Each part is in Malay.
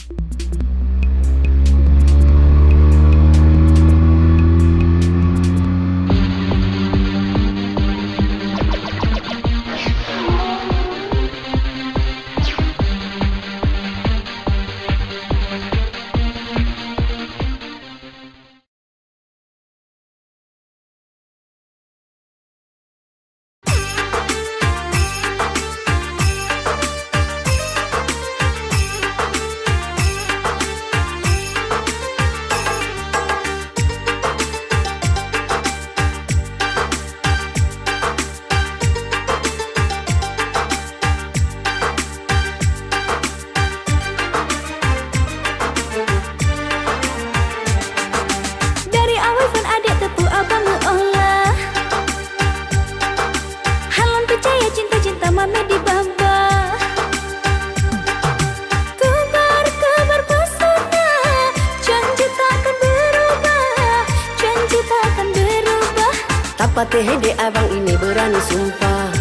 Patih dek abang ini berani sumpah,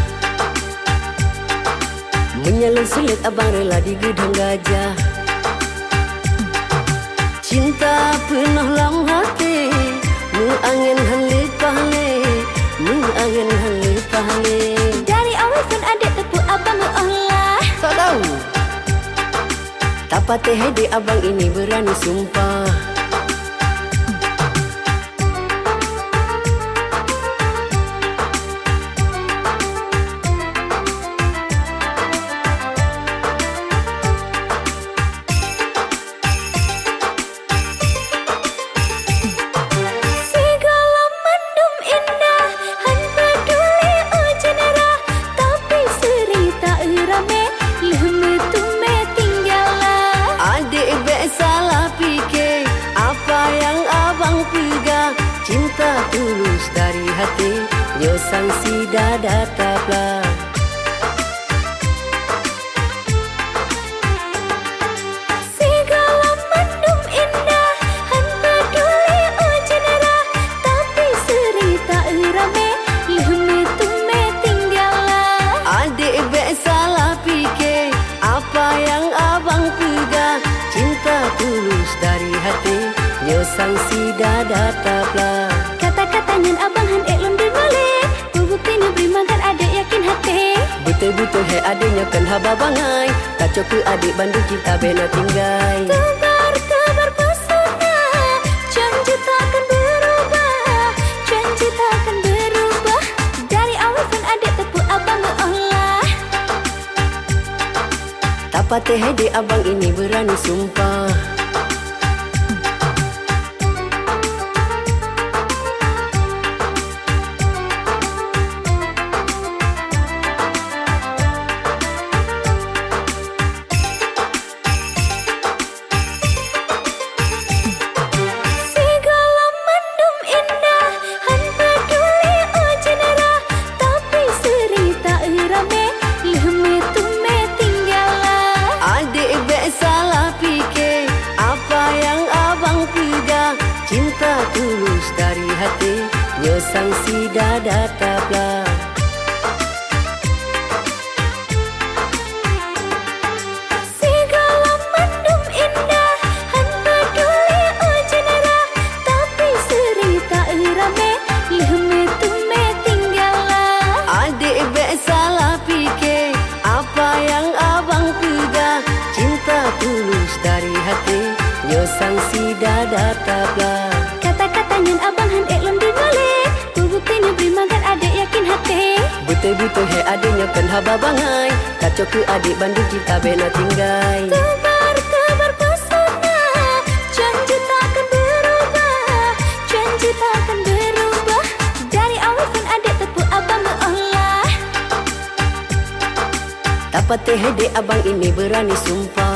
menyalin sulit abang rela di gedung gajah. Cinta penuh lam hati, mengangin halipah le, mengangin halipah le. Dari awal pun adik tepuk abang Allah. Tak tahu, tak patih dek abang ini berani sumpah. Cinta tulus dari hati, nyo sangsi dada taplah. Segala mendung indah, han peduli ujenera, tapi cerita rame, leme tume tinggallah. Adik bek salah fikir, apa yang abang pegang. Cinta tulus dari hati, nyo sangsi dada taplah. Kata-katanya abang han elom dengalek, bukti beri makan adik yakin hati. Betul-betul he adiknya kan haba bangai, kacau ke adik bandung cinta bena tinggai. Kabar pesona, janji takkan berubah, janji takkan berubah. Dari awal pun adik tepuk abang Allah. Tak patih dek abang ini berani sumpah. Cinta tulus dari hati, nyo sangsi dada taplah. Segala mendung indah, han peduli ujenera, tapi cerita rame, leme tume tinggallah. Adik bek salah fikir, apa yang abang pegang. Cinta tulus dari hati, nyo sangsi dada taplah. Kata-katanya abang han elom dengalek, bukti beri makan adik yakin hati. Betul-betul he adiknya kan haba bangai, kacau ke adik bandung cinta bena tinggai. Kabar pesona, janji takkan berubah, janji takkan berubah. Dari awal pun adik tepuk abang Allah. Tak patih dek abang ini berani sumpah.